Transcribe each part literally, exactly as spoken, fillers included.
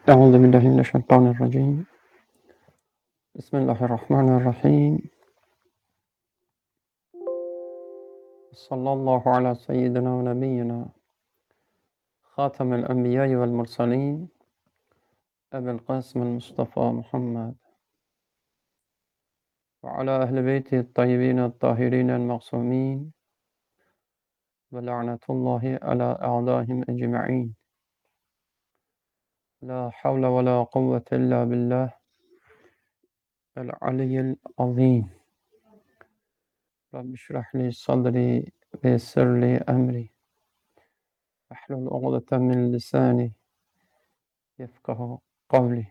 أعوذ بالله من الشيطان الرجيم. بسم الله الرحمن الرحيم. صلى الله على سيدنا ونبينا خاتم الأنبياء والمرسلين أبي القاسم المصطفى محمد وعلى أهل بيته الطيبين الطاهرين المعصومين ولعنة الله على أعدائهم أجمعين. لا حول ولا قوة إلا بالله العلي العظيم. رب اشرح لي صدري ويسر لي أمري واحلل عقدة من لساني يفقه قولي.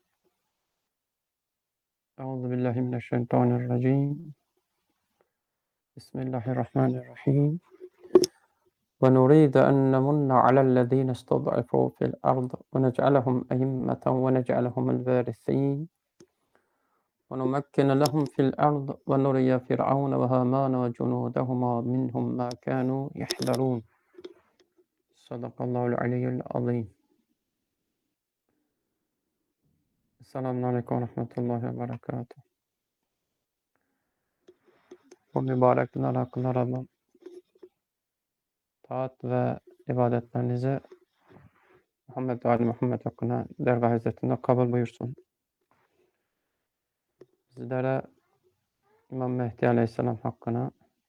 أعوذ بالله من الشيطان الرجيم. بسم الله الرحمن الرحيم. ونريد أن نمن على الذين استضعفوا في الأرض ونجعلهم أئمة ونجعلهم الوارثين ونمكن لهم في الأرض ونري فرعون وهامان وجنودهما منهم ما كانوا يحذرون. صدق الله العلي العظيم. Selamun Aleyküm ve Rahmetullahi ve Berekatuhu. Bu mübarek günler hakkında Rabbim taat ve ibadetlerinizi Muhammed ve Ali Muhammed hakkında dergah izzetinde kabul buyursun. Sizlere İmam Mehdi Aleyhisselam hakkına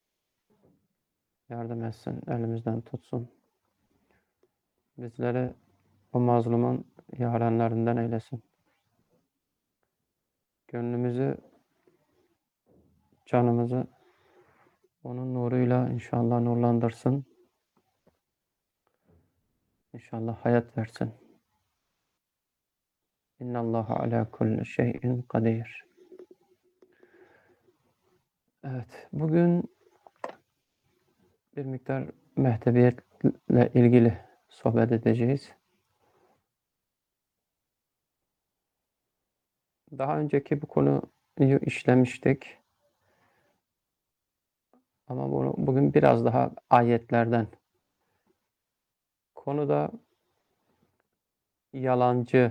yardım etsin, elimizden tutsun. Bizleri o mazlumun yarenlerinden eylesin. Gönlümüzü, canımızı onun nuruyla inşallah nurlandırsın. İnşallah hayat versin. İnnallâhe alâ kulli şeyin kadir. Evet, bugün bir miktar mehdeviyetle ilgili sohbet edeceğiz. Daha önceki bu konuyu işlemiştik. Ama bunu bugün biraz daha ayetlerden. Konuda yalancı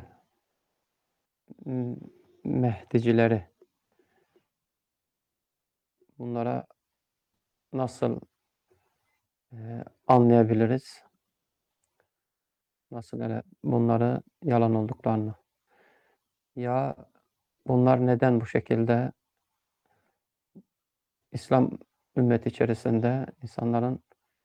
Mehdicileri, bunlara nasıl e, anlayabiliriz? Nasıl hele bunları yalan olduklarını? Ya bunlar neden bu şekilde İslam ümmeti içerisinde insanların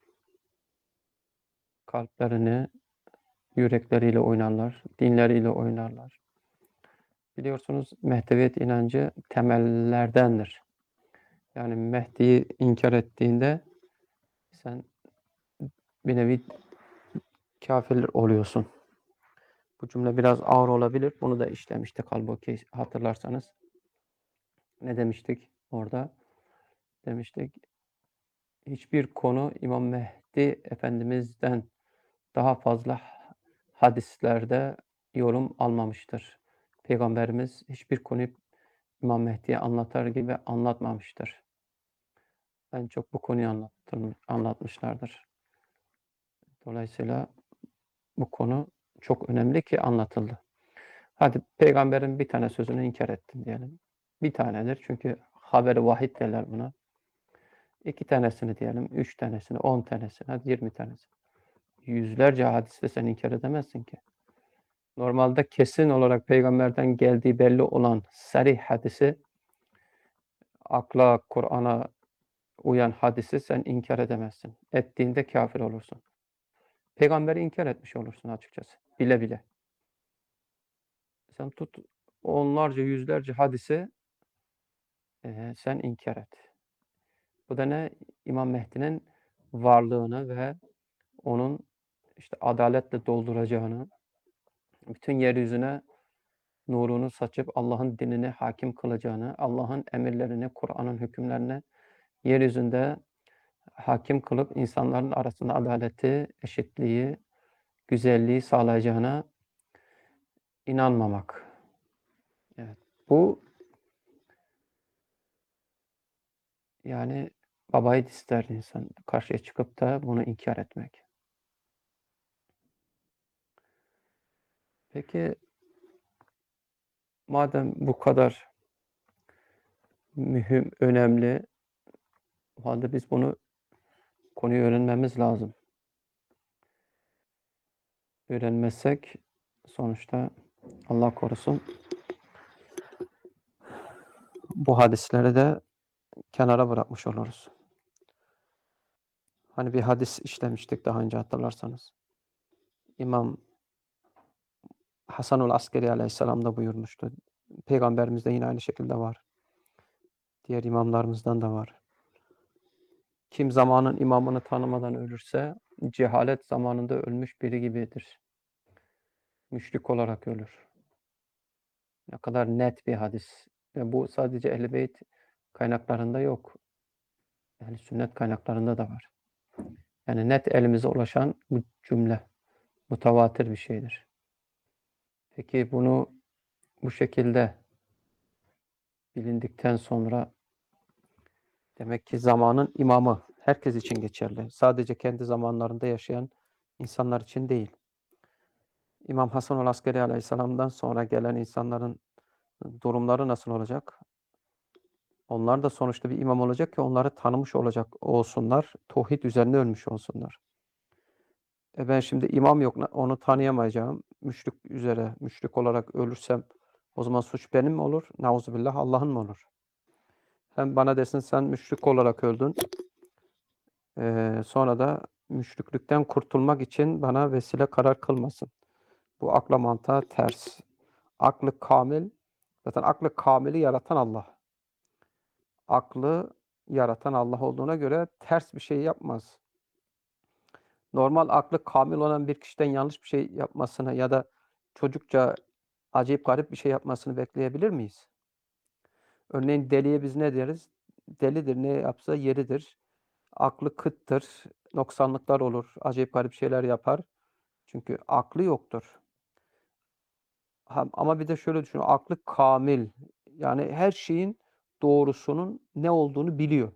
kalplerini, yürekleriyle oynarlar, dinleriyle oynarlar? Biliyorsunuz Mehdeviyet inancı temellerdendir. Yani Mehdi'yi inkar ettiğinde sen bir nevi kafir oluyorsun. Bu cümle biraz ağır olabilir. Bunu da işlemiştik halbuki hatırlarsanız. Ne demiştik orada? Demiştik hiçbir konu İmam Mehdi Efendimiz'den daha fazla hadislerde yorum almamıştır. Peygamberimiz hiçbir konuyu İmam Mehdi'ye anlatar gibi anlatmamıştır. En çok bu konuyu anlatmışlardır. Dolayısıyla bu konu çok önemli ki anlatıldı. Hadi peygamberin bir tane sözünü inkar ettin diyelim. Bir tanedir çünkü haber-i vahid derler buna. İki tanesini diyelim, üç tanesini, on tanesini, hadi yirmi tanesini. Yüzlerce hadiste sen inkar edemezsin ki. Normalde kesin olarak peygamberden geldiği belli olan sarih hadisi, akla, Kur'an'a uyan hadisi sen inkar edemezsin. Ettiğinde kafir olursun. Peygamberi inkar etmiş olursun açıkçası. Bile bile. Sen tut onlarca, yüzlerce hadisi e, sen inkar et. Bu da ne? İmam Mehdi'nin varlığını ve onun işte adaletle dolduracağını, bütün yeryüzüne nurunu saçıp Allah'ın dinini hakim kılacağını, Allah'ın emirlerini, Kur'an'ın hükümlerini yeryüzünde hakim kılıp insanların arasında adaleti, eşitliği, güzelliği sağlayacağına inanmamak. Evet. Bu yani babayit ister insan karşıya çıkıp da bunu inkar etmek. Peki madem bu kadar mühim, önemli, o halde biz bunu konuyu öğrenmemiz lazım. Öğrenmezsek sonuçta Allah korusun bu hadisleri de kenara bırakmış oluruz. Hani bir hadis işlemiştik daha önce hatırlarsanız. İmam Hasanul Askeri Aleyhisselam da buyurmuştu. Peygamberimizde yine aynı şekilde var. Diğer imamlarımızdan da var. Kim zamanın imamını tanımadan ölürse cehalet zamanında ölmüş biri gibidir. Müşrik olarak ölür. Ne kadar net bir hadis. Ve bu sadece Ehl-i Beyt kaynaklarında yok. Yani sünnet kaynaklarında da var. Yani net elimize ulaşan bu cümle mutavatir bir şeydir. Peki bunu bu şekilde bilindikten sonra demek ki zamanın imamı herkes için geçerli. Sadece kendi zamanlarında yaşayan insanlar için değil. İmam Hasan-ül Askeri Aleyhisselam'dan sonra gelen insanların durumları nasıl olacak? Onlar da sonuçta bir imam olacak ki onları tanımış olacak olsunlar. Tevhid üzerine ölmüş olsunlar. E ben şimdi imam yok, onu tanıyamayacağım. Müşrik üzere, müşrik olarak ölürsem o zaman suç benim mi olur? Nauzubillah, Allah'ın mı olur? Hem bana desin sen müşrik olarak öldün. Ee, sonra da müşriklükten kurtulmak için bana vesile karar kılmasın. Bu akla mantığa ters. Aklı kamil, zaten aklı kamili yaratan Allah. Aklı yaratan Allah olduğuna göre ters bir şey yapmaz. Normal aklı kamil olan bir kişiden yanlış bir şey yapmasını ya da çocukça acayip garip bir şey yapmasını bekleyebilir miyiz? Örneğin deliye biz ne deriz? Delidir, ne yapsa yeridir. Aklı kıttır, noksanlıklar olur, acayip garip şeyler yapar. Çünkü aklı yoktur. Ha, ama bir de şöyle düşün, aklı kamil. Yani her şeyin doğrusunun ne olduğunu biliyor.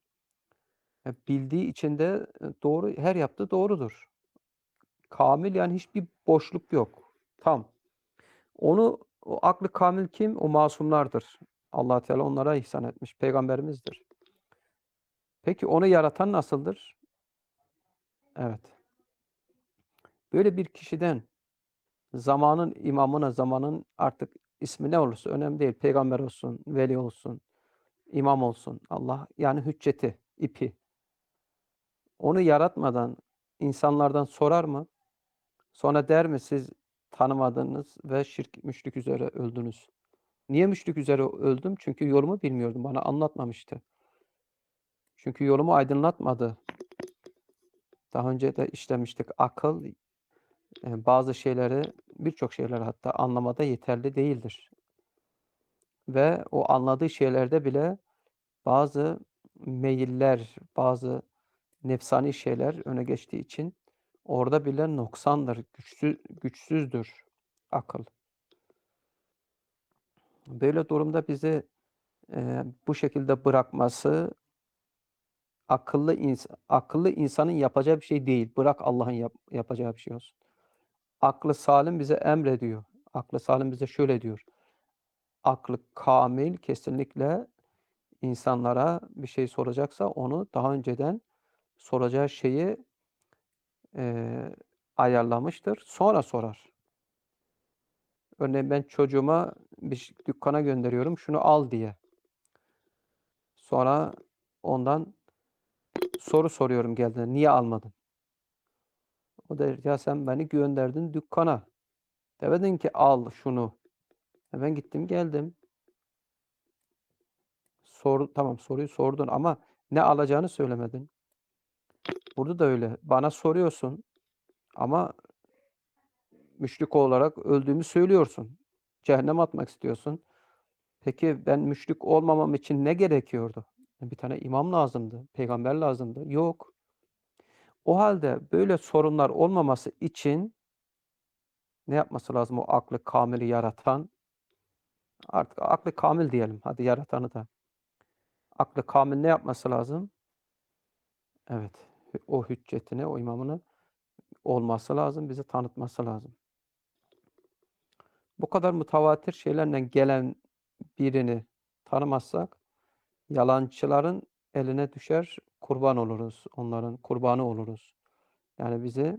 Ya bildiği için de doğru, her yaptığı doğrudur. Kamil yani hiçbir boşluk yok. Tam. Onu o aklı kamil kim? O masumlardır. Allah Teala onlara ihsan etmiş. Peygamberimizdir. Peki onu yaratan nasıldır? Evet. Böyle bir kişiden zamanın imamına, zamanın artık ismi ne olursa önemli değil. Peygamber olsun, veli olsun, imam olsun. Allah yani hücceti, ipi. Onu yaratmadan insanlardan sorar mı? Sonra der mi siz tanımadınız ve şirk, müşrik üzere öldünüz? Niye müşrik üzere öldüm? Çünkü yolumu bilmiyordum. Bana anlatmamıştı. Çünkü yolumu aydınlatmadı. Daha önce de işlemiştik. Akıl e, bazı şeyleri, birçok şeyleri hatta anlamada yeterli değildir. Ve o anladığı şeylerde bile bazı meyiller, bazı nefsani şeyler öne geçtiği için orada bile noksandır, güçsüz, güçsüzdür akıl. Böyle durumda bizi e, bu şekilde bırakması akıllı ins akıllı insanın yapacağı bir şey değil. Bırak Allah'ın yap yapacağı bir şey olsun. Aklı salim bize emrediyor. Aklı salim bize şöyle diyor. Aklı kamil kesinlikle insanlara bir şey soracaksa onu daha önceden soracağı şeyi eee, ayarlamıştır. Sonra sorar. Örneğin ben çocuğuma bir dükkana gönderiyorum, şunu al diye. Sonra ondan soru soruyorum geldiğinde, niye almadın? O der, ya sen beni gönderdin dükkana. Demedin ki al şunu. E ben gittim geldim. Sor, tamam soruyu sordun ama ne alacağını söylemedin. Burada da öyle. Bana soruyorsun ama müşrik olarak öldüğümü söylüyorsun. Cehenneme atmak istiyorsun. Peki ben müşrik olmamam için ne gerekiyordu? Bir tane imam lazımdı, peygamber lazımdı. Yok. O halde böyle sorunlar olmaması için ne yapması lazım o aklı kamili yaratan? Artık aklı kamil diyelim. Hadi yaratanı da. Aklı kamil ne yapması lazım? Evet. O hüccetine, o imamını olması lazım, bize tanıtması lazım. Bu kadar mutavatir şeylerle gelen birini tanımazsak yalancıların eline düşer, kurban oluruz. Onların kurbanı oluruz. Yani bizi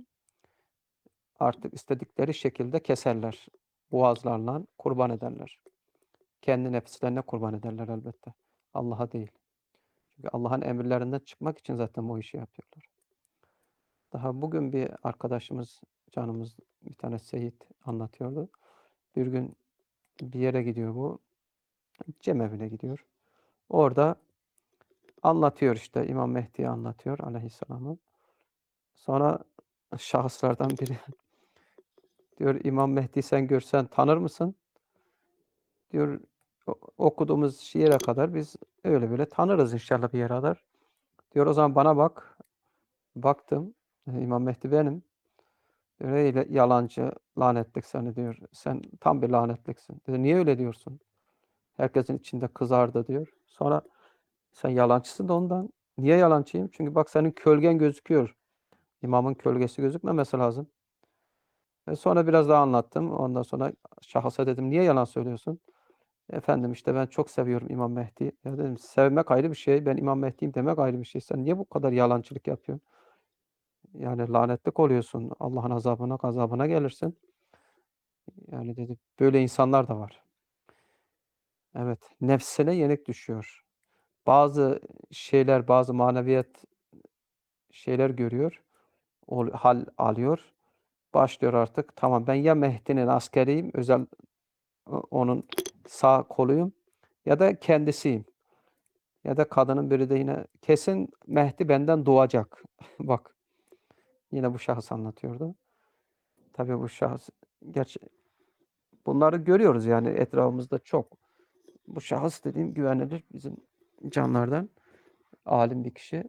artık istedikleri şekilde keserler. Boğazlarla kurban ederler. Kendi nefislerine kurban ederler elbette. Allah'a değil. Çünkü Allah'ın emirlerinden çıkmak için zaten bu işi yapıyorlar. Daha bugün bir arkadaşımız, canımız bir tane Seyit anlatıyordu. Bir gün bir yere gidiyor bu. Cemevine gidiyor. Orada anlatıyor işte İmam Mehdi'yi anlatıyor aleyhisselamı. Sonra şahıslardan biri diyor İmam Mehdi sen görsen tanır mısın? Diyor okuduğumuz yere kadar biz öyle böyle tanırız inşallah bir yere kadar. Diyor o zaman bana bak. Baktım. İmam Mehdi benim. Diyor ey yalancı lanetlik seni diyor. Sen tam bir lanetliksin. Diyor, niye öyle diyorsun? Herkesin içinde kızardı diyor. Sonra sen yalancısın da ondan. Niye yalancıyım? Çünkü bak senin kölgen gözüküyor. İmamın kölgesi gözükmemesi lazım. Ve sonra biraz daha anlattım. Ondan sonra şahsa dedim niye yalan söylüyorsun? Efendim işte ben çok seviyorum İmam Mehdi. Ya dedim sevmek ayrı bir şey. Ben İmam Mehdi'yim demek ayrı bir şey. Sen niye bu kadar yalancılık yapıyorsun? Yani lanetlik oluyorsun. Allah'ın azabına, gazabına gelirsin. Yani dedi böyle insanlar da var. Evet, nefsine yenik düşüyor. Bazı şeyler, bazı maneviyat şeyler görüyor. O hal alıyor. Başlıyor artık. Tamam ben ya Mehdi'nin askeriyim, özel onun sağ koluyum ya da kendisiyim. Ya da kadının biri de yine kesin Mehdi benden doğacak. Bak yine bu şahıs anlatıyordu. Tabii bu şahıs gerçi bunları görüyoruz yani etrafımızda çok. Bu şahıs dediğim güvenilir bizim canlardan alim bir kişi.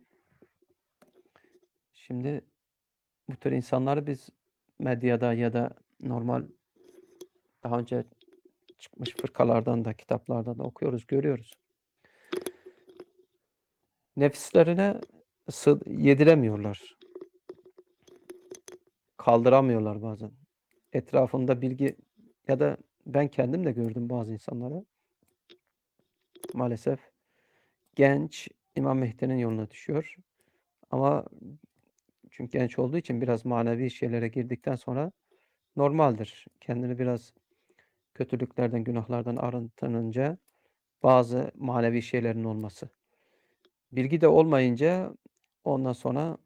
Şimdi bu tür insanları biz medyada ya da normal daha önce çıkmış fırkalardan da kitaplardan da okuyoruz, görüyoruz. Nefislerine yediremiyorlar. Kaldıramıyorlar bazen. Etrafında bilgi ya da ben kendim de gördüm bazı insanları. Maalesef genç İmam Mehdi'nin yoluna düşüyor. Ama çünkü genç olduğu için biraz manevi şeylere girdikten sonra normaldir. Kendini biraz kötülüklerden, günahlardan arındırınca bazı manevi şeylerin olması. Bilgi de olmayınca ondan sonra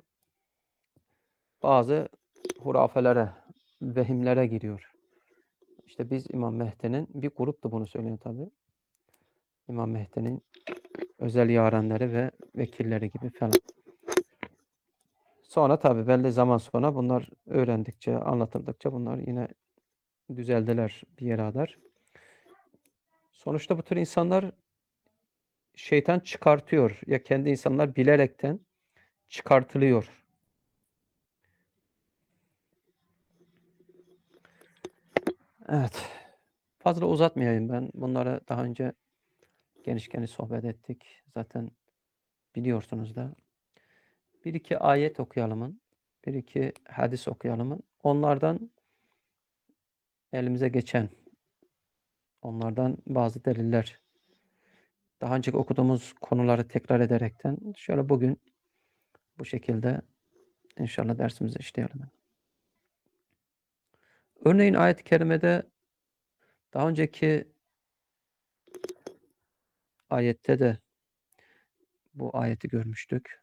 bazı hurafelere, vehimlere giriyor. İşte biz İmam Mehdi'nin bir grup da bunu söylüyor tabii. İmam Mehdi'nin özel yarenleri ve vekilleri gibi falan. Sonra tabii belli zaman sonra bunlar öğrendikçe, anlatıldıkça bunlar yine düzeldiler bir yere kadar. Sonuçta bu tür insanlar şeytan çıkartıyor. Ya kendi insanlar bilerekten çıkartılıyor. Evet. Fazla uzatmayayım ben. Bunları daha önce geniş geniş sohbet ettik. Zaten biliyorsunuz da. Bir iki ayet okuyalımın. Bir iki hadis okuyalımın. Onlardan elimize geçen, onlardan bazı deliller. Daha önce okuduğumuz konuları tekrar ederekten şöyle bugün bu şekilde inşallah dersimizi işleyelim. Örneğin ayet-i kerimede daha önceki ayette de bu ayeti görmüştük.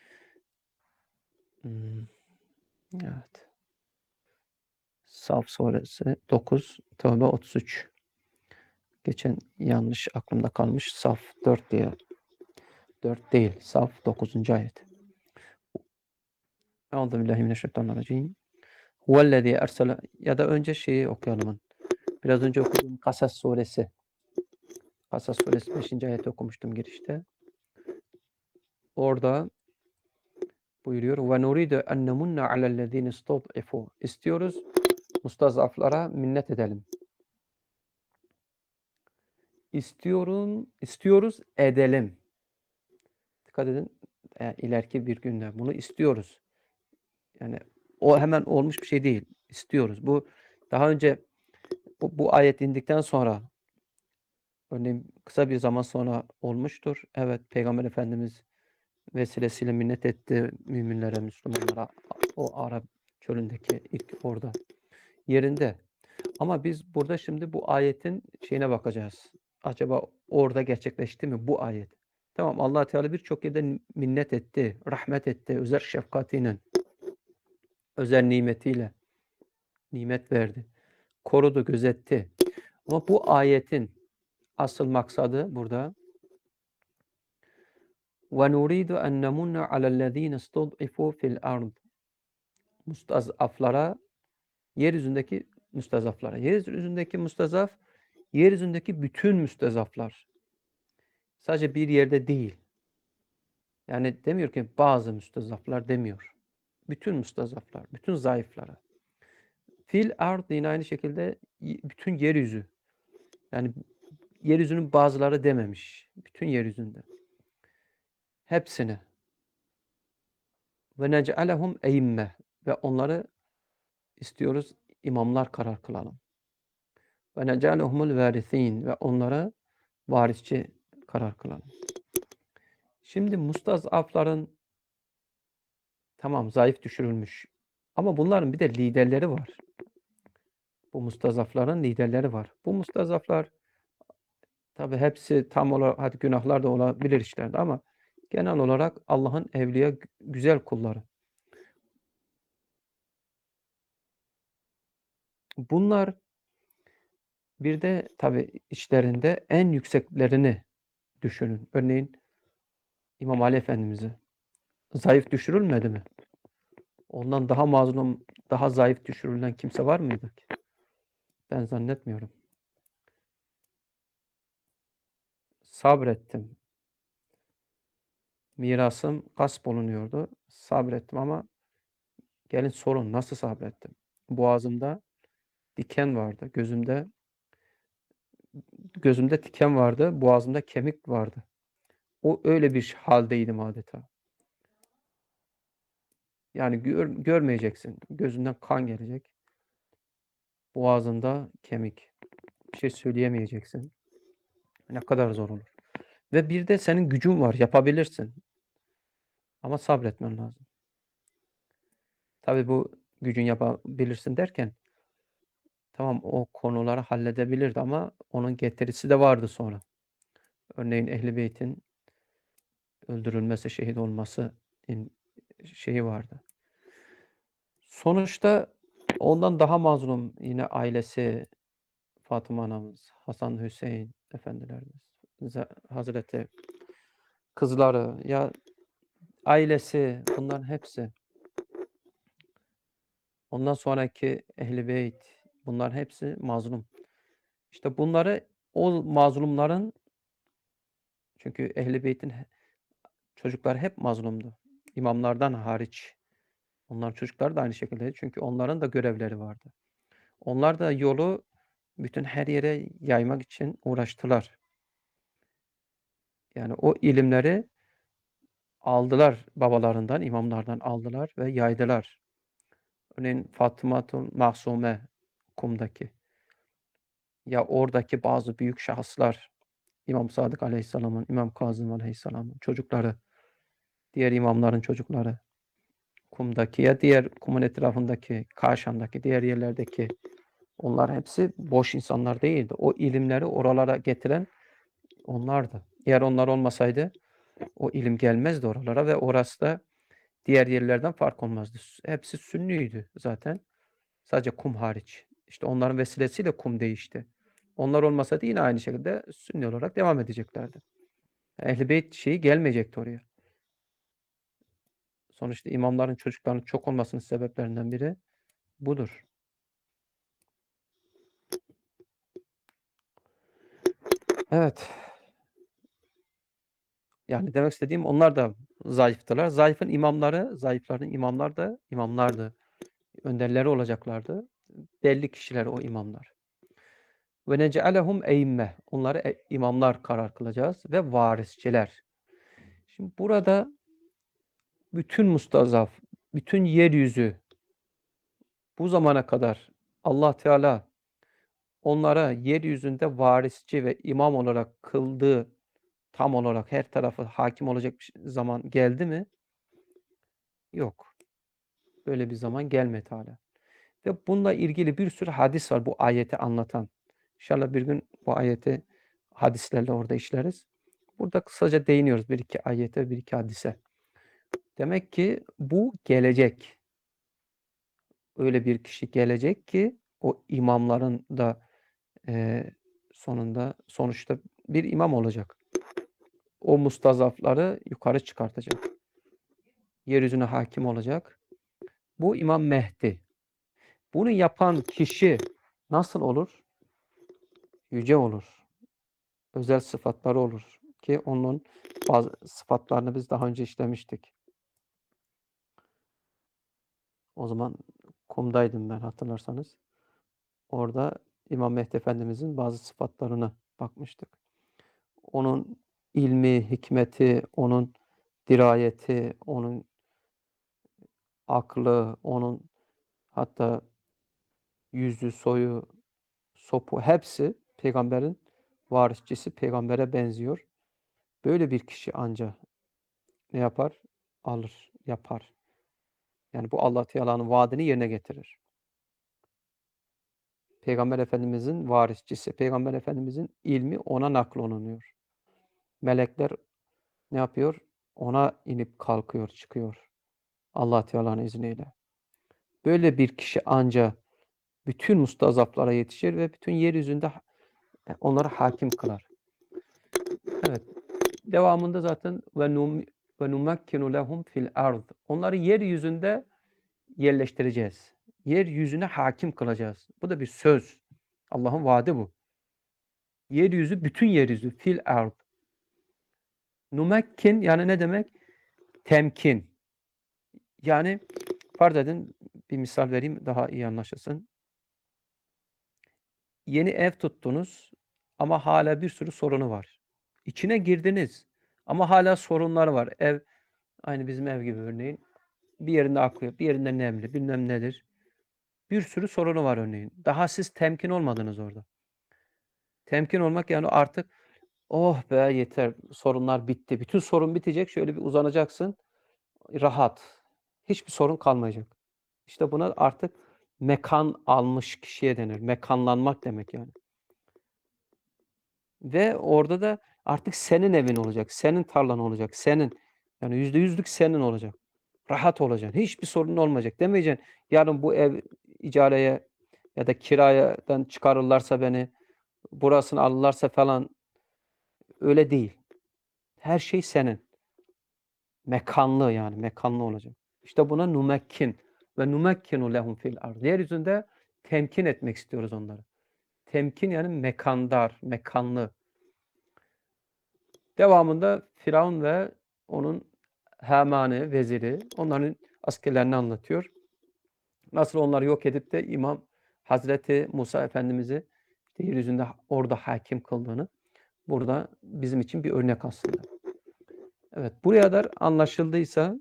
Hmm, evet. Saf suresi dokuz, Tevbe otuz üç. Geçen yanlış aklımda kalmış. Saf dört diye. dört değil. Saf dokuzuncu ayet. Euzubillahimineşşeytanirracim. Huvellezî ersele ya da önce şeyi okuyalım. Biraz önce okuduğum Kasas suresi. Kasas suresi beşinci ayeti okumuştum girişte. Orada buyuruyor. Ve nuridu en nemunne alellezîne istud'ifû. İstiyoruz mustazaflara minnet edelim. İstiyorum, istiyoruz edelim. Dikkat edin. E, ileriki bir günde bunu istiyoruz. Yani o hemen olmuş bir şey değil. İstiyoruz. Bu daha önce bu, bu ayet indikten sonra örneğin kısa bir zaman sonra olmuştur. Evet, Peygamber Efendimiz vesilesiyle minnet etti müminlere, Müslümanlara o Arap çölündeki ilk orada yerinde. Ama biz burada şimdi bu ayetin şeyine bakacağız. Acaba orada gerçekleşti mi bu ayet? Tamam, Allah Teala birçok yerde minnet etti, rahmet etti, özel şefkatiyle, özel nimetiyle nimet verdi. Korudu, gözetti. Ama bu ayetin asıl maksadı burada وَنُرِيدُ أَنْ نَمُنَّ عَلَى الَّذ۪ينَ اسْتُضْعِفُوا فِي الْأَرْضِ Mustazaflara, yeryüzündeki müstazaflara. Yeryüzündeki müstazaf, yeryüzündeki bütün müstazaflar. Sadece bir yerde değil. Yani demiyor ki bazı müstazaflar demiyor. Bütün müstazaflar, bütün zayıflara. Fil ard yine aynı şekilde bütün yeryüzü. Yani yeryüzünün bazıları dememiş. Bütün yeryüzünde. Hepsini. Ve nec'alehum eymme. Ve onları istiyoruz imamlar karar kılalım. Ve nec'alehumul varithin. Ve onlara varisçi karar kılalım. Şimdi mustazafların tamam zayıf düşürülmüş. Ama bunların bir de liderleri var. Bu mustazafların liderleri var. Bu mustazaflar tabi hepsi tam olarak hadi günahlar da olabilir işlerde ama genel olarak Allah'ın evliya güzel kulları. Bunlar bir de tabi içlerinde en yükseklerini düşünün. Örneğin İmam Ali Efendimiz'i zayıf düşürülmedi mi? Ondan daha mazlum, daha zayıf düşürülen kimse var mıydı ki? Ben zannetmiyorum. Sabrettim. Mirasım gasp olunuyordu. Sabrettim ama gelin sorun nasıl sabrettim? Boğazımda diken vardı. Gözümde gözümde diken vardı. Boğazımda kemik vardı. O öyle bir haldeydim adeta. Yani gör, görmeyeceksin. Gözünden kan gelecek. Boğazında kemik. Bir şey söyleyemeyeceksin. Ne kadar zor olur. Ve bir de senin gücün var. Yapabilirsin. Ama sabretmen lazım. Tabii bu gücün yapabilirsin derken tamam o konuları halledebilirdi ama onun getirisi de vardı sonra. Örneğin Ehl-i Beyt'in öldürülmesi, şehit olması şeyi vardı. Sonuçta ondan daha mazlum yine ailesi Fatıma anamız, Hasan Hüseyin efendilerimiz, Hazreti kızları ya ailesi bunların hepsi. Ondan sonraki Ehl-i Beyt bunların hepsi mazlum. İşte bunları o mazlumların çünkü Ehl-i Beyt'in çocukları hep mazlumdu. İmamlardan hariç. Onların çocukları da aynı şekilde. Çünkü onların da görevleri vardı. Onlar da yolu bütün her yere yaymak için uğraştılar. Yani o ilimleri aldılar babalarından, imamlardan aldılar ve yaydılar. Örneğin Fatımatul Mahsume Kum'daki ya oradaki bazı büyük şahıslar İmam Sadık Aleyhisselam'ın, İmam Kazım Aleyhisselam'ın çocukları, diğer imamların çocukları, Kum'daki ya diğer Kum'un etrafındaki, Kaşan'daki, diğer yerlerdeki onlar hepsi boş insanlar değildi. O ilimleri oralara getiren onlardı. Eğer onlar olmasaydı o ilim gelmezdi oralara ve orası da diğer yerlerden fark olmazdı. Hepsi Sünniydi zaten. Sadece Kum hariç. İşte onların vesilesiyle Kum değişti. Onlar olmasaydı yine aynı şekilde Sünni olarak devam edeceklerdi. Ehl-i Beyt şeyi gelmeyecekti oraya. Sonuçta imamların çocuklarının çok olmasının sebeplerinden biri budur. Evet. Yani demek istediğim onlar da zayıftılar. Zayıfın imamları, zayıfların imamlar da imamlardı. Önderleri olacaklardı. Belli kişiler o imamlar. Ve nec'alehum eymme. Onları e, imamlar karar kılacağız ve varisçiler. Şimdi burada bütün mustazaf, bütün yeryüzü bu zamana kadar Allah Teala onlara yeryüzünde varisçi ve imam olarak kıldığı, tam olarak her tarafı hâkim olacak bir ş zaman geldi mi? Yok. Böyle bir zaman gelmedi hâlâ. Ve bununla ilgili bir sürü hadis var bu ayeti anlatan. İnşallah bir gün bu ayeti hadislerle orada işleriz. Burada kısaca değiniyoruz bir iki ayete, bir iki hadise. Demek ki bu gelecek. Öyle bir kişi gelecek ki o imamların da, eee, sonunda sonuçta bir imam olacak. O mustazafları yukarı çıkartacak. Yeryüzüne hâkim olacak. Bu İmam Mehdi. Bunu yapan kişi nasıl olur? Yüce olur. Özel sıfatları olur ki onun bazı sıfatlarını biz daha önce işlemiştik. O zaman kumdaydım ben hatırlarsanız. Orada İmam Mehdi Efendimizin bazı sıfatlarına bakmıştık. Onun ilmi, hikmeti, onun dirayeti, onun aklı, onun hatta yüzü, soyu, sopu hepsi peygamberin varisçisi, peygambere benziyor. Böyle bir kişi anca ne yapar? Alır, yapar. Yani bu Allah Teala'nın vaadini yerine getirir. Peygamber Efendimizin varisçisi, Peygamber Efendimizin ilmi ona naklolunuyor. Melekler ne yapıyor? Ona inip kalkıyor, çıkıyor Allah Teala'nın izniyle. Böyle bir kişi anca bütün mustazaflara yetişir ve bütün yeryüzünde onları hâkim kılar. Evet. Devamında zaten ve num ve numakkinu lehum fil ard. Onları yeryüzünde yerleştireceğiz. Yeryüzüne hâkim kılacağız. Bu da bir söz. Allah'ın vaadi bu. Yeryüzü, bütün yeryüzü. Fil ard. Numakkin yani ne demek? Temkin. Yani farz edin, bir misal vereyim daha iyi anlaşılsın. Yeni ev tuttunuz ama hâlâ bir sürü sorunu var. İçine girdiniz ama hâlâ sorunlar var. Ev aynı bizim ev gibi örneğin. Bir yerinde akıyor, bir yerinde nemli, bilmem nedir. Bir sürü sorunu var örneğin. Daha siz temkin olmadınız orada. Temkin olmak yani artık oh be yeter sorunlar bitti. Bütün sorun bitecek. Şöyle bir uzanacaksın. Rahat. Hiçbir sorun kalmayacak. İşte buna artık mekan almış kişiye denir. Mekanlanmak demek yani. Ve orada da artık senin evin olacak. Senin tarlan olacak. Senin. Yani yüzde yüzlük senin olacak. Rahat olacaksın. Hiçbir sorunun olmayacak. Demeyeceksin yarın bu ev icareye ya da kiradan çıkarırlarsa beni, burasını alırlarsa falan öyle değil. Her şey senin. Mekanlı yani mekanlı olacak. İşte buna numekkin ve numekkinu lehum fil ard. Yeryüzünde temkin etmek istiyoruz onları. Temkin yani mekandar, mekanlı. Devamında Firavun ve onun Haman'ı, veziri, onların askerlerini anlatıyor. Nasıl onları yok edip de İmam Hazreti Musa Efendimiz'i işte yeryüzünde orada hakim kıldığını burada bizim için bir örnek aslında. Evet, buraya kadar anlaşıldıysa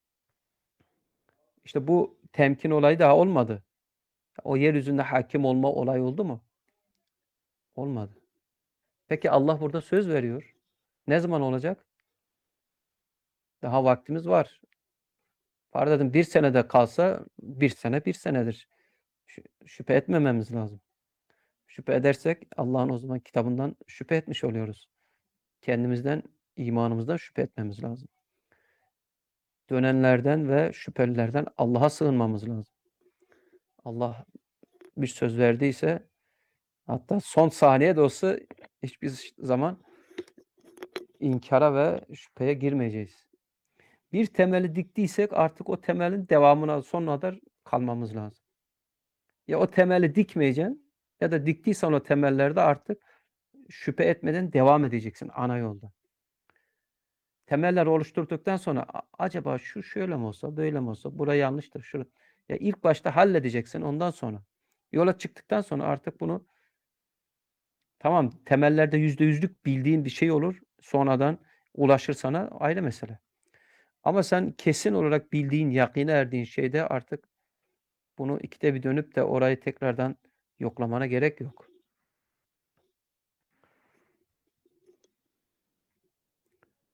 işte bu temkin olayı daha olmadı. O yeryüzünde hakim olma olayı oldu mu? Olmadı. Peki Allah burada söz veriyor. Ne zaman olacak? Daha vaktimiz var. Farz edin bir senede kalsa bir sene bir senedir. Şüphe etmememiz lazım. Şüphe edersek Allah'ın o zaman kitabından şüphe etmiş oluyoruz. Kendimizden, imanımızdan şüphe etmemiz lazım. Dönenlerden ve şüphelilerden Allah'a sığınmamız lazım. Allah bir söz verdiyse hatta son saniye de olsa hiçbir zaman inkara ve şüpheye girmeyeceğiz. Bir temeli diktiysek artık o temelin devamına sonuna kadar kalmamız lazım. Ya o temeli dikmeyeceksin ya da diktiysen o temellerde artık şüphe etmeden devam edeceksin ana yolda. Temeller oluşturduktan sonra acaba şu şöyle mi olsa, böyle mi olsa, bura yanlıştır, şura. Ya ilk başta halledeceksin ondan sonra. Yola çıktıktan sonra artık bunu tamam temellerde yüzde yüzlük bildiğin bir şey olur. Sonradan ulaşır sana ayrı mesele. Ama sen kesin olarak bildiğin, yakine erdiğin şeyde artık bunu ikide bir dönüp de orayı tekrardan yoklamana gerek yok.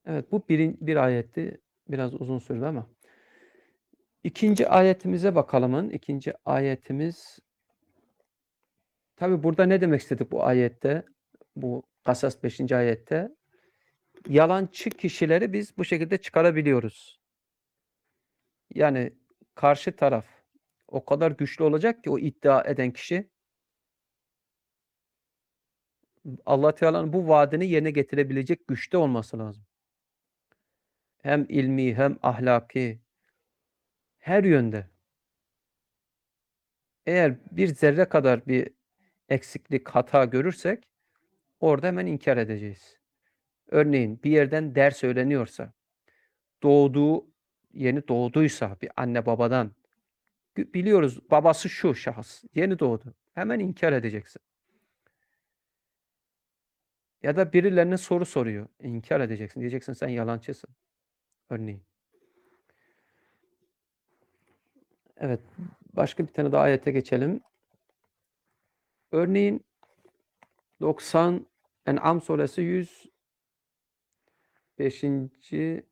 Evet, bu birin bir ayetti. Biraz uzun sürdü ama. ikinci ayetimize bakalımın. ikinci ayetimiz tabi burada ne demek istedik bu ayette? Bu Kasas beşinci ayette. Yalancı kişileri biz bu şekilde çıkarabiliyoruz. Yani karşı taraf o kadar güçlü olacak ki o iddia eden kişi Allah Teala'nın bu vaadini yerine getirebilecek güçte olması lazım. Hem ilmi hem ahlaki her yönde. Eğer bir zerre kadar bir eksiklik, hata görürsek orada hemen inkar edeceğiz. Örneğin bir yerden ders öğreniyorsa, doğduğu, yeni doğduysa bir anne babadan biliyoruz babası şu şahıs, yeni doğdu. Hemen inkar edeceksin. Ya da birilerine soru soruyor. İnkar edeceksin. Diyeceksin sen yalancısın. Örneğin. Evet. Başka bir tane daha ayete geçelim. Örneğin doksan En'am suresi yüz beşinci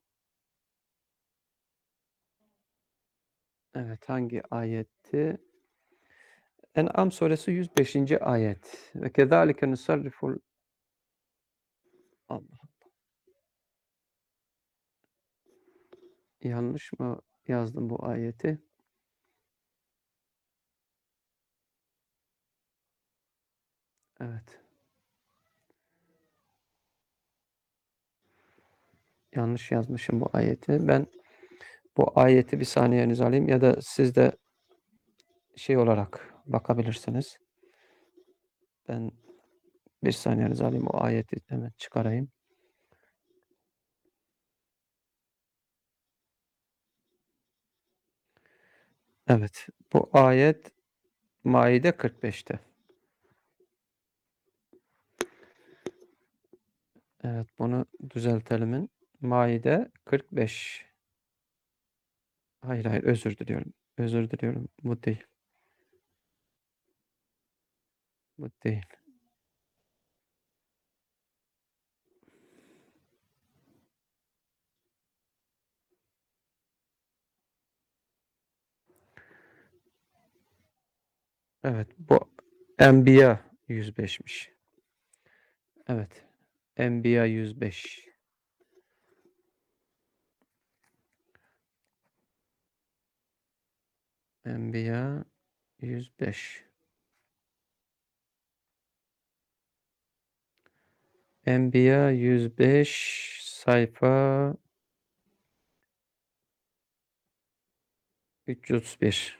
evet hangi ayetti? En'am suresi yüz beşinci ayet. Ve kezalike nusarriful Allah. Yanlış mı yazdım bu ayeti? Evet. Yanlış yazmışım bu ayeti. Ben bu ayeti bir saniyenizi alayım ya da siz de şey olarak bakabilirsiniz. Ben bir saniyenizi alayım o ayeti hemen çıkarayım. Evet. Bu ayet Maide kırk beşte. Evet bunu düzeltelim. Maide kırk beş. Hayır hayır özür diliyorum. Özür diliyorum. Bu değil. Bu değil. Evet bu Enbiya yüz beşmiş. Evet. Enbiya yüz beş. Enbiya yüz beş. Enbiya yüz beş sayfa üç yüz otuz bir.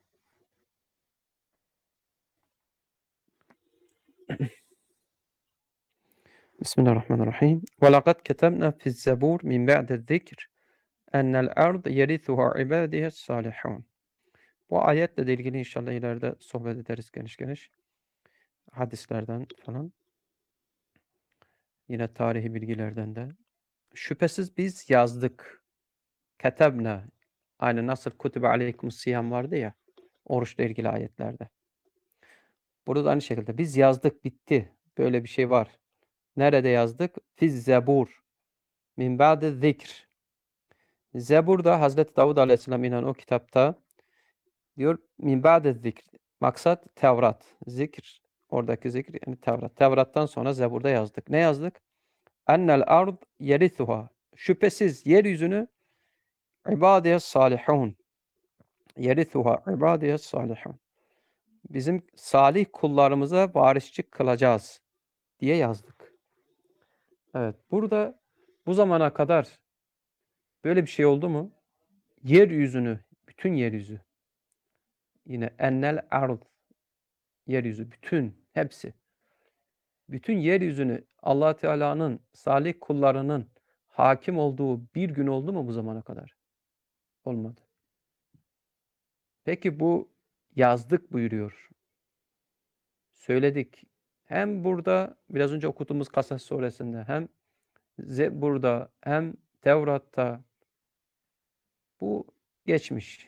Bismillahirrahmanirrahim. Ve lekad ketemna fi'z-zebur min ba'de'z-zikr ennel ard yerithuha ibadiye's salihun. Bu ayetle de ilgili inşallah ileride sohbet ederiz geniş geniş. Hadislerden falan. Yine tarihi bilgilerden de. Şüphesiz biz yazdık. Ketebna. Aynı nasıl kutibe aleykumus siyam vardı ya. Oruçla ilgili ayetlerde. Burada da aynı şekilde biz yazdık bitti. Böyle bir şey var. Nerede yazdık? Fiz zebur. Min ba'de zikr. Zebur'da Hazreti Davud Aleyhisselam inen o kitapta diyor min ba'de zikr. Maksat Tevrat. Zikr. Oradaki zikr yani Tevrat. Tevrat'tan sonra Zebur'da yazdık. Ne yazdık? Ennel ard yerithuha. Şüphesiz yeryüzünü ibadiye salihun. Yerithuha ibadiye salihun. Bizim salih kullarımıza varisçi kılacağız diye yazdık. Evet. Burada bu zamana kadar böyle bir şey oldu mu? Yeryüzünü, bütün yeryüzü. Yine ennel ard. Yeryüzü, bütün, hepsi. Bütün yeryüzünü Allah Teala'nın salih kullarının hakim olduğu bir gün oldu mu bu zamana kadar? Olmadı. Peki bu yazdık buyuruyor. Söyledik. Hem burada biraz önce okuduğumuz Kasas suresinde hem Zebur'da hem Tevrat'ta bu geçmiş.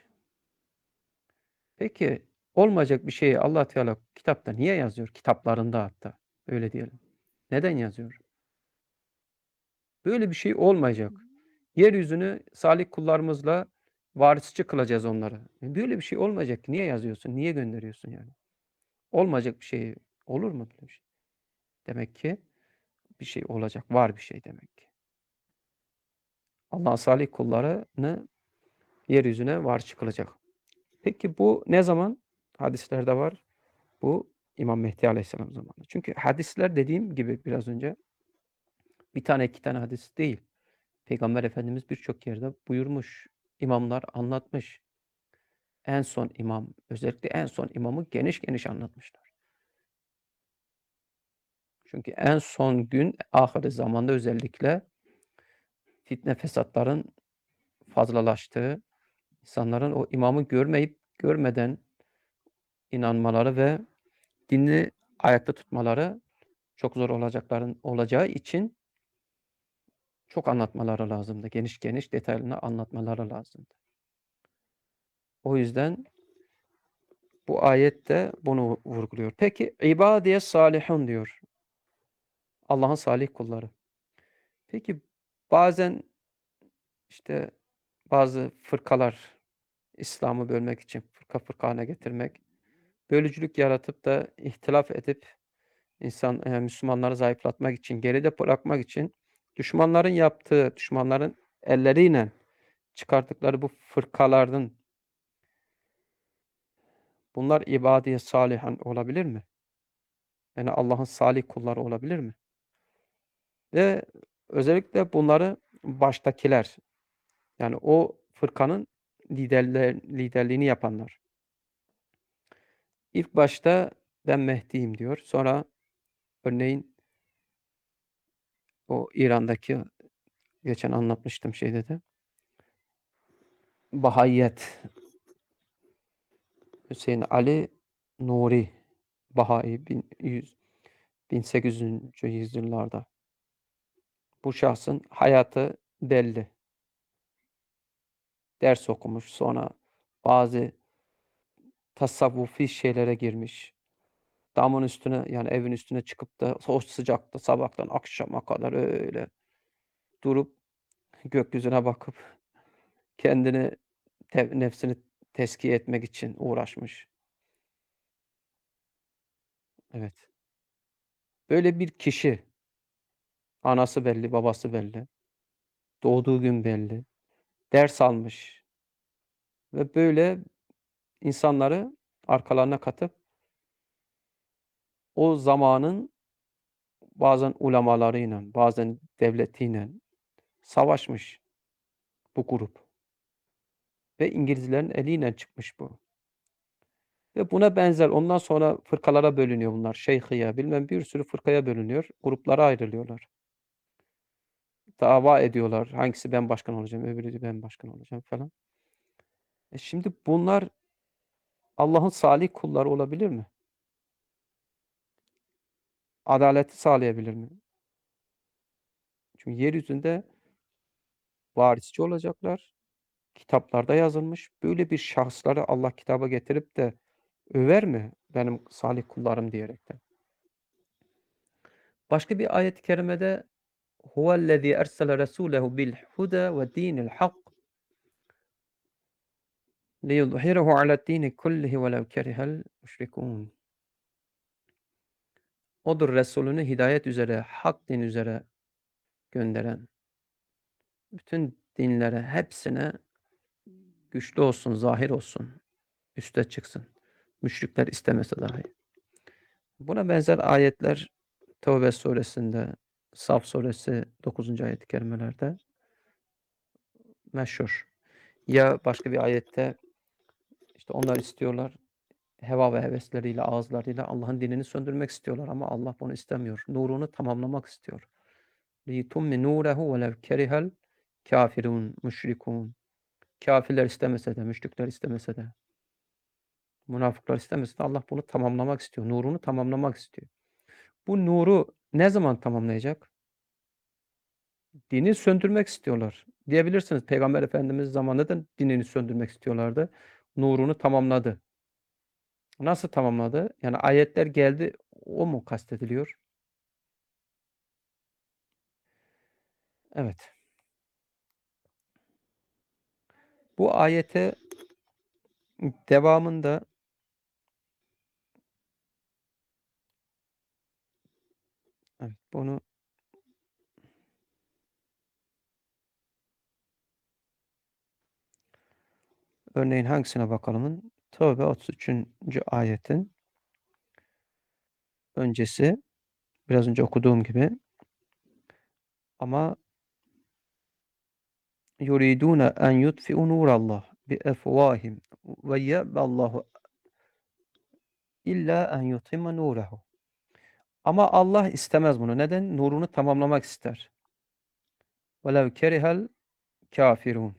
Peki olmayacak bir şeyi Allah Teala kitapta niye yazıyor? Kitaplarında hatta öyle diyelim. Neden yazıyor? Böyle bir şey olmayacak. Yeryüzünü salih kullarımızla varisçi kılacağız onları. E, böyle bir şey olmayacak. Niye yazıyorsun? Niye gönderiyorsun yani? Olmayacak bir şey olur mu böyle bir şey? Demek ki bir şey olacak. Var bir şey demek ki. Allah salih kullarını yeryüzüne varisçi kılacak. Peki bu ne zaman? Hadislerde var. Bu İmam Mehdi Aleyhisselam zamanında. Çünkü hadisler dediğim gibi biraz önce bir tane iki tane hadis değil. Peygamber Efendimiz birçok yerde buyurmuş. İmamlar anlatmış. En son imam, özellikle en son imamı geniş geniş anlatmışlar. Çünkü en son gün, ahir zamanda özellikle fitne fesatların fazlalaştığı, insanların o imamı görmeyip görmeden inanmaları ve dinini ayakta tutmaları çok zor olacakların olacağı için çok anlatmaları lazımdı. Geniş geniş detaylarını anlatmaları lazımdı. O yüzden bu ayet de bunu vurguluyor. Peki ibadiye salihun diyor. Allah'ın salih kulları. Peki bazen işte bazı fırkalar İslam'ı bölmek için fırka fırka haline getirmek, bölücülük yaratıp da ihtilaf edip insan eee, Müslümanları zayıflatmak için, geride bırakmak için düşmanların yaptığı, düşmanların elleriyle çıkarttıkları bu fırkaların bunlar ibadiye salihan olabilir mi? Yani Allah'ın salih kulları olabilir mi? Ve özellikle bunları baştakiler, yani o fırkanın liderler liderliğini yapanlar. İlk başta ben Mehdi'yim diyor. Sonra örneğin o İran'daki geçen anlatmıştım şeyde de Bahaiyet Hüseyin Ali Nuri Bahai bin yüz bin sekiz yüzüncü yüzyıllarda. Bu şahsın hayatı belli. Ders okumuş, sonra bazı tasavvufi şeylere girmiş. Damın üstüne, yani evin üstüne çıkıp da o sıcakta sabahtan akşama kadar öyle durup gökyüzüne bakıp kendini te nefsini teskiye etmek için uğraşmış. Evet. Böyle bir kişi, anası belli, babası belli, doğduğu gün belli, ders almış ve böyle insanları arkalarına katıp o zamanın bazen ulemalarıyla, bazen devletiyle savaşmış bu grup ve İngilizlerin eliyle çıkmış bu. Ve buna benzer ondan sonra fırkalara bölünüyor bunlar. Şeyhiye, bilmem bir sürü fırkaya bölünüyor. Gruplara ayrılıyorlar. Dava ediyorlar. Hangisi ben başkan olacağım, öbürü ben başkan olacağım falan. E şimdi bunlar Allah'ın salih kulları olabilir mi? Adaleti sağlayabilir mi? Çünkü yeryüzünde varisçi olacaklar. Kitaplarda yazılmış. Böyle bir şahısları Allah kitaba getirip de över mi? Benim salih kullarım diyerekten. Başka bir ayet-i kerimede huvellezî ersele resûlehu bil huda ve dînil hak liyudhhirahu ale'd-dîni kullihi velev kerihel müşrikûn. Odur Resulünü hidayet üzere, hak din üzere gönderen. Bütün dinlere, hepsine güçlü olsun, zahir olsun, üste çıksın. Müşrikler istemese dahi. Buna benzer ayetler Tevbe suresinde, Saf suresi dokuzuncu ayet-i kerimelerde meşhur. Ya başka bir ayette işte onlar istiyorlar, heva ve hevesleriyle, ağızlarıyla Allah'ın dinini söndürmek istiyorlar ama Allah bunu istemiyor. Nurunu tamamlamak istiyor. لِيُتُمِّ نُورَهُ وَلَوْ كَرِهَ الْكَافِرُونَ müşrikûn. Kâfirler istemese de, müşrikler istemese de, münafıklar istemese de Allah bunu tamamlamak istiyor. Nurunu tamamlamak istiyor. Bu nuru ne zaman tamamlayacak? Dini söndürmek istiyorlar. Diyebilirsiniz Peygamber Efendimiz zamanında da dinini söndürmek istiyorlardı. Nurunu tamamladı. Nasıl tamamladı? Yani ayetler geldi, o mu kastediliyor? Evet. Bu ayete devamında evet, bunu örneğin hangisine bakalımın? Tövbe otuz üçüncü ayetin öncesi, biraz önce okuduğum gibi ama yuridûne en yutfi'u nûrallah bi efvâhim ve ye'ballâhu illa en yutimma nûrehu. Ama Allah istemez bunu. Neden? Nurunu tamamlamak ister. Velev kerihel kâfirûn.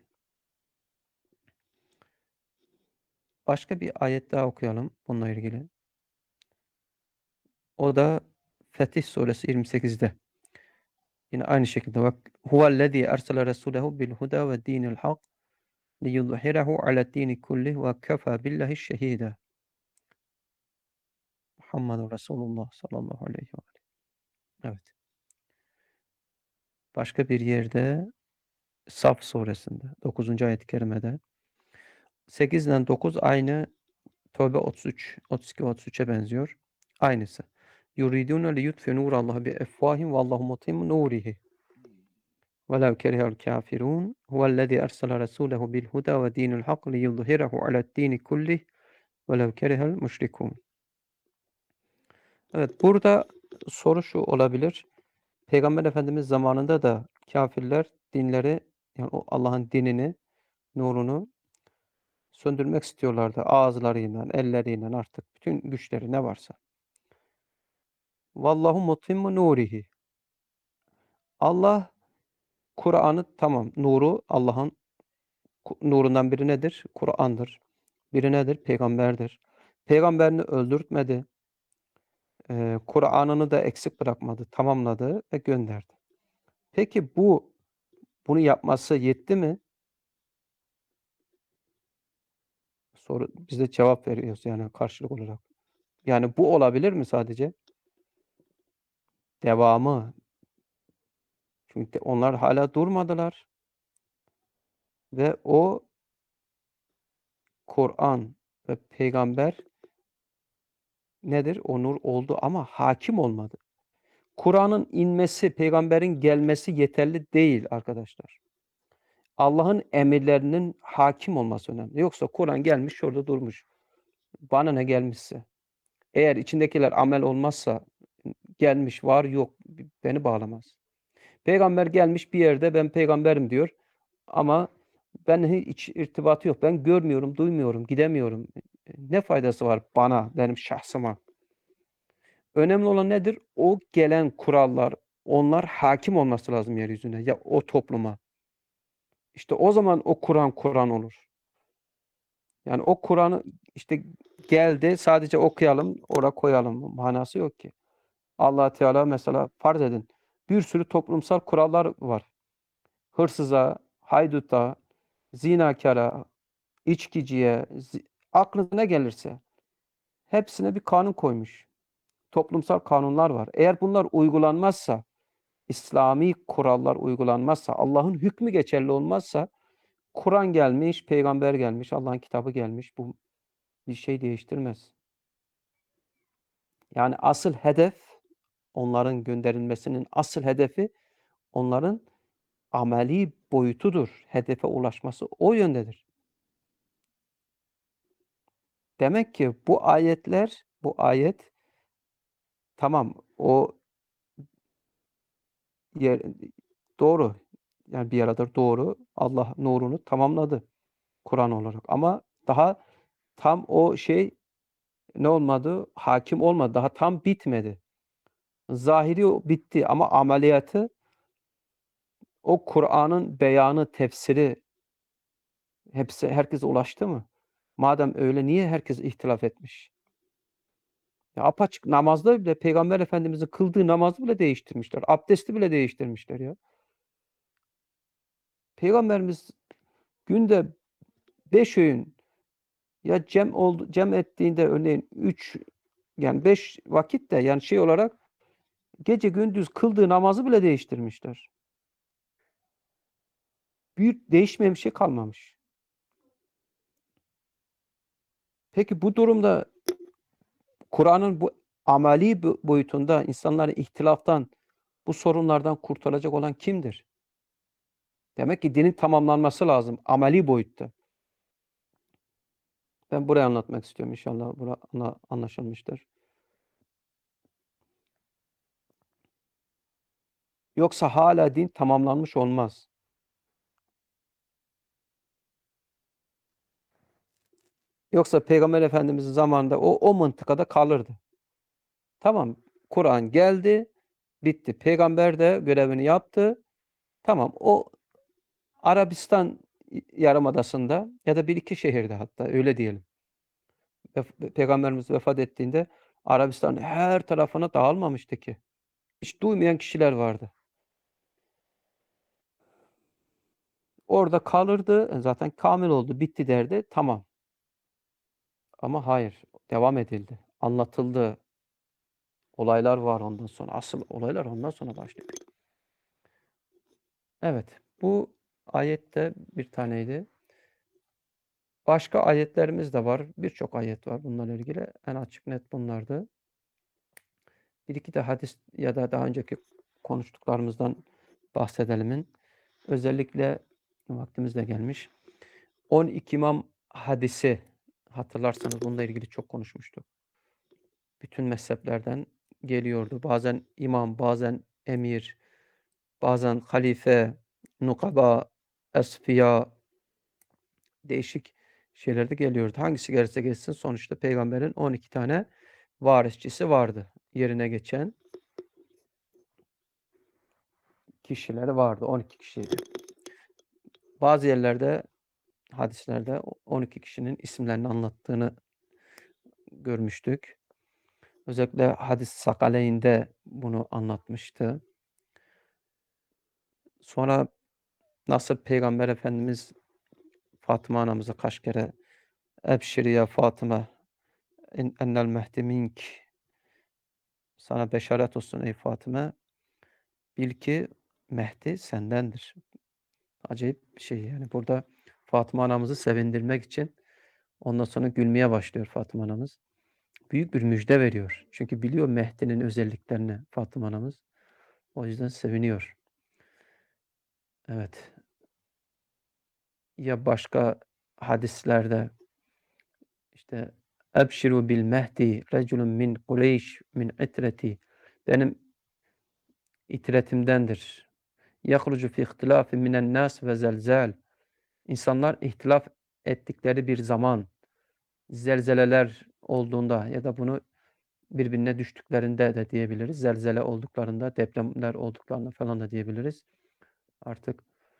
Başka bir ayet daha okuyalım bununla ilgili. O da Fetih Suresi yirmi sekizde. Yine aynı şekilde bak. Huvellezî ersele resûlehu bil huda ve dînil hak liyudhirehu ale'd-dîni kullih ve kefâ billahi şehîdâ. Muhammedun Resulullah sallallahu aleyhi ve sellem. Evet. Başka bir yerde Saf suresinde dokuzuncu ayet-i kerimede sekiz ile dokuz aynı Tövbe otuz üç, otuz iki, otuz üçe benziyor. Aynısı. Yuridûne liyutfi'u nûrallahi bi efvâhim vallahu mutimmu nûrihi. Velev kerihel kâfirûn. Huvellezî ersele resûlehu bil huda ve dînil hak liyudhirehu ale'd-dîni kullih velev kerihel müşrikûn. Evet, burada soru şu olabilir. Peygamber Efendimiz zamanında da kâfirler dinleri, yani o Allah'ın dinini, nurunu söndürmek istiyorlardı. Ağızlarıyla, elleriyle artık bütün güçleri ne varsa. Vallahu mutimmu nurihi. Allah Kur'an'ı tamam, nuru Allah'ın nurundan biri nedir? Kur'an'dır. Biri nedir? Peygamberdir. Peygamberini öldürtmedi. Ee, Kur'an'ını da eksik bırakmadı, tamamladı ve gönderdi. Peki bu bunu yapması yetti mi? Soru, biz de cevap veriyoruz yani karşılık olarak. Yani bu olabilir mi sadece? Devamı. Çünkü onlar hala durmadılar. Ve o Kur'an ve peygamber nedir? O nur oldu ama hakim olmadı. Kur'an'ın inmesi, peygamberin gelmesi yeterli değil arkadaşlar. Allah'ın emirlerinin hakim olması önemli. Yoksa Kur'an gelmiş şurada durmuş. Bana ne gelmişse. Eğer içindekiler amel olmazsa gelmiş var yok beni bağlamaz. Peygamber gelmiş bir yerde ben peygamberim diyor ama ben hiç irtibatı yok. Ben görmüyorum, duymuyorum, gidemiyorum. Ne faydası var bana, benim şahsıma? Önemli olan nedir? O gelen kurallar, onlar hakim olması lazım yeryüzüne ya o topluma. İşte o zaman o Kur'an Kur'an olur. Yani o Kur'an'ı işte geldi sadece okuyalım, oraya koyalım manası yok ki. Allah Teala mesela farz edin bir sürü toplumsal kurallar var. Hırsıza, hayduta, zinakara, içkiciye, aklına ne gelirse hepsine bir kanun koymuş. Toplumsal kanunlar var. Eğer bunlar uygulanmazsa, İslami kurallar uygulanmazsa, Allah'ın hükmü geçerli olmazsa, Kur'an gelmiş, peygamber gelmiş, Allah'ın kitabı gelmiş. Bu bir şey değiştirmez. Yani asıl hedef, onların gönderilmesinin asıl hedefi, onların ameli boyutudur. Hedefe ulaşması o yöndedir. Demek ki bu ayetler, bu ayet tamam o yer, doğru. Yani bir aradır doğru. Allah nurunu tamamladı Kur'an olarak. Ama daha tam o şey ne olmadı? Hakim olmadı. Daha tam bitmedi. Zahiri o bitti ama ameliyatı o Kur'an'ın beyanı, tefsiri hepsi herkese ulaştı mı? Madem öyle niye herkes ihtilaf etmiş? Ya apaçık namazda bile Peygamber Efendimiz'in kıldığı namazı bile değiştirmişler. Abdesti bile değiştirmişler ya. Peygamberimiz günde beş öğün ya cem oldu cem ettiğinde örneğin üç yani beş vakit de yani şey olarak gece gündüz kıldığı namazı bile değiştirmişler. Bir değişmeyen bir şey kalmamış. Peki bu durumda Kur'an'ın bu ameli boyutunda insanları ihtilaftan, bu sorunlardan kurtaracak olan kimdir? Demek ki dinin tamamlanması lazım ameli boyutta. Ben burayı anlatmak istiyorum. İnşallah bura anlaşılmıştır. Yoksa hala din tamamlanmış olmaz. Yoksa Peygamber Efendimiz'in zamanında o, o mıntıkada kalırdı. Tamam, Kur'an geldi, bitti. Peygamber de görevini yaptı. Tamam, o Arabistan Yarımadası'nda ya da bir iki şehirde, hatta öyle diyelim. Peygamberimiz vefat ettiğinde Arabistan'ın her tarafına dağılmamıştı ki. Hiç duymayan kişiler vardı. Orada kalırdı. Zaten kamil oldu, bitti derdi. Tamam. Ama hayır. Devam edildi. Anlatıldı. Olaylar var ondan sonra. Asıl olaylar ondan sonra başlıyor. Evet. Bu ayette bir taneydi. Başka ayetlerimiz de var. Birçok ayet var bunlarla ilgili. En açık net bunlardı. Bir iki de hadis ya da daha önceki konuştuklarımızdan bahsedelimin. Özellikle vaktimiz de gelmiş. on iki imam hadisi, hatırlarsanız bununla ilgili çok konuşmuştuk. Bütün mezheplerden geliyordu. Bazen imam, bazen emir, bazen halife, nukaba, esfiya, değişik şeyler de geliyordu. Hangisi gelirse geçsin sonuçta peygamberin on iki tane varisçisi vardı. Yerine geçen kişileri vardı. on iki kişiydi. Bazı yerlerde, hadislerde on iki kişinin isimlerini anlattığını görmüştük. Özellikle hadis Sakaleyn'de bunu anlatmıştı. Sonra nasıl Peygamber Efendimiz Fatıma anamıza kaç kere "Ebşiri ya Fatıma, ennel mehdi mink." Sana beşaret olsun ey Fatıma. Bil ki Mehdi sendendir. Acayip bir şey yani. Burada Fatıma anamızı sevindirmek için ondan sonra gülmeye başlıyor Fatıma anamız. Büyük bir müjde veriyor. Çünkü biliyor Mehdi'nin özelliklerini Fatıma anamız. O yüzden seviniyor. Evet. Ya başka hadislerde işte "Ebşiru bil Mehdi reculun min Kureyş min itreti." Benim itretimdendir. "Yahrucu fi ihtilafin minen nas ve zelzel." İnsanlar ihtilaf ettikleri bir zaman, zelzeleler olduğunda ya da bunu birbirine düştüklerinde de diyebiliriz. Zelzele olduklarında, depremler olduklarında falan da diyebiliriz. Artık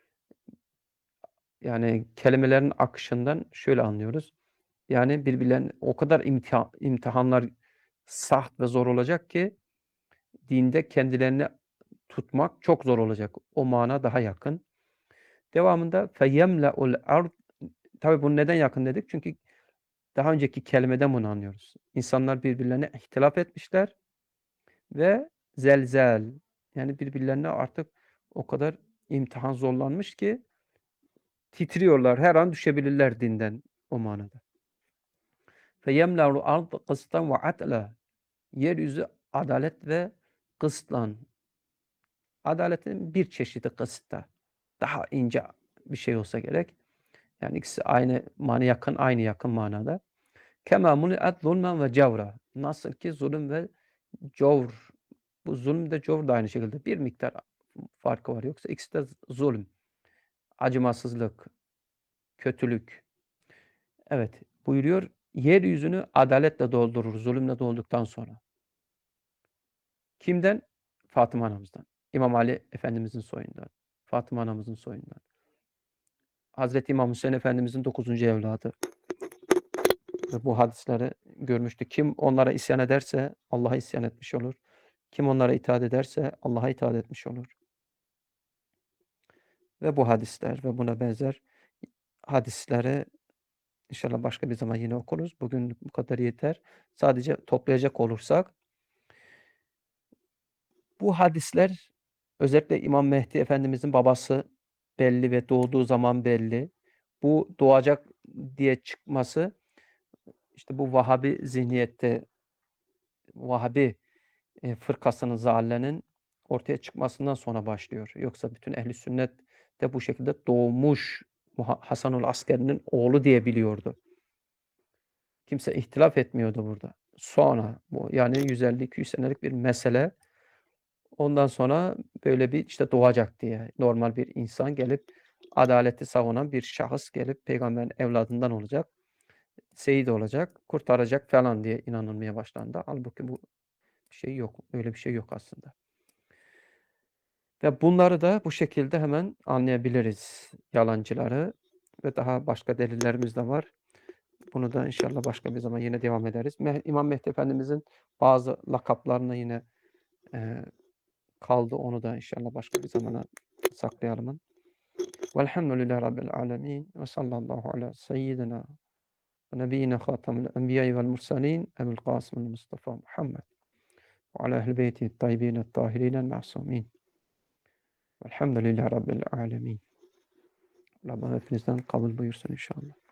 yani kelimelerin akışından şöyle anlıyoruz. Yani birbirlerine o kadar imtihan, imtihanlar sert ve zor olacak ki dinde kendilerini tutmak çok zor olacak. O mana daha yakın. Devamında feyemle'ul ard. Tabii bunu neden yakın dedik? Çünkü daha önceki kelimeden bunu anlıyoruz. İnsanlar birbirlerine ihtilaf etmişler ve zelzel, yani birbirlerine artık o kadar imtihan zorlanmış ki titriyorlar. Her an düşebilirler dinden, o manada. Feyemle'ul ard kıstan ve adla. Yeryüzü adalet ve kıstla. Adaletin bir çeşidi kısıtta. Daha ince bir şey olsa gerek. Yani ikisi aynı mana yakın, aynı yakın manada. Kema muni'at zulmen ve cevra. Nasıl ki zulüm ve cevr. Bu zulüm de cevr da aynı şekilde. Bir miktar farkı var. Yoksa ikisi de zulüm. Acımasızlık, kötülük. Evet, buyuruyor. Yeryüzünü adaletle doldurur, zulümle dolduktan sonra. Kimden? Fatıma anamızdan. İmam Ali Efendimizin soyundan. Fatıma anamızın soyundan. Hazreti İmam Hüseyin Efendimizin dokuzuncu evladı. Ve bu hadisleri görmüştü. Kim onlara isyan ederse Allah'a isyan etmiş olur. Kim onlara itaat ederse Allah'a itaat etmiş olur. Ve bu hadisler ve buna benzer hadisleri inşallah başka bir zaman yine okuruz. Bugün bu kadar yeter. Sadece toplayacak olursak bu hadisler özellikle İmam Mehdi Efendimizin babası belli ve doğduğu zaman belli. Bu doğacak diye çıkması, işte bu Vahabi zihniyette, Vahabi eee, fırkasının, zallenin ortaya çıkmasından sonra başlıyor. Yoksa bütün ehli sünnet de bu şekilde doğmuş Muha Hasanul Askeri'nin oğlu diye biliyordu. Kimse ihtilaf etmiyordu burada. Sonra bu yani yüz elli iki yüz senelik bir mesele. Ondan sonra böyle bir işte doğacak diye normal bir insan gelip adaleti savunan bir şahıs gelip peygamberin evladından olacak, seyit olacak, kurtaracak falan diye inanılmaya başlandı. Halbuki bu şey yok. Öyle bir şey yok aslında. Ve bunları da bu şekilde hemen anlayabiliriz yalancıları ve daha başka delillerimiz de var. Bunu da inşallah başka bir zaman yine devam ederiz. Meh İmam Mehdi Efendimizin bazı lakaplarını yine eee, kaldı. Onu da inşallah başka bir zamana saklayalım. Velhamdülillahi Rabbil alemin. Ve sallallahu ala seyyidina ve nebiyyina hatamil enbiya'i vel mursalin Ebu'l Kasım'l Mustafa Muhammed ve ala ehl beyti tayyibin tahirin masumin. Velhamdülillahi Rabbil alemin. Allah hepinizden kabul buyursun inşallah.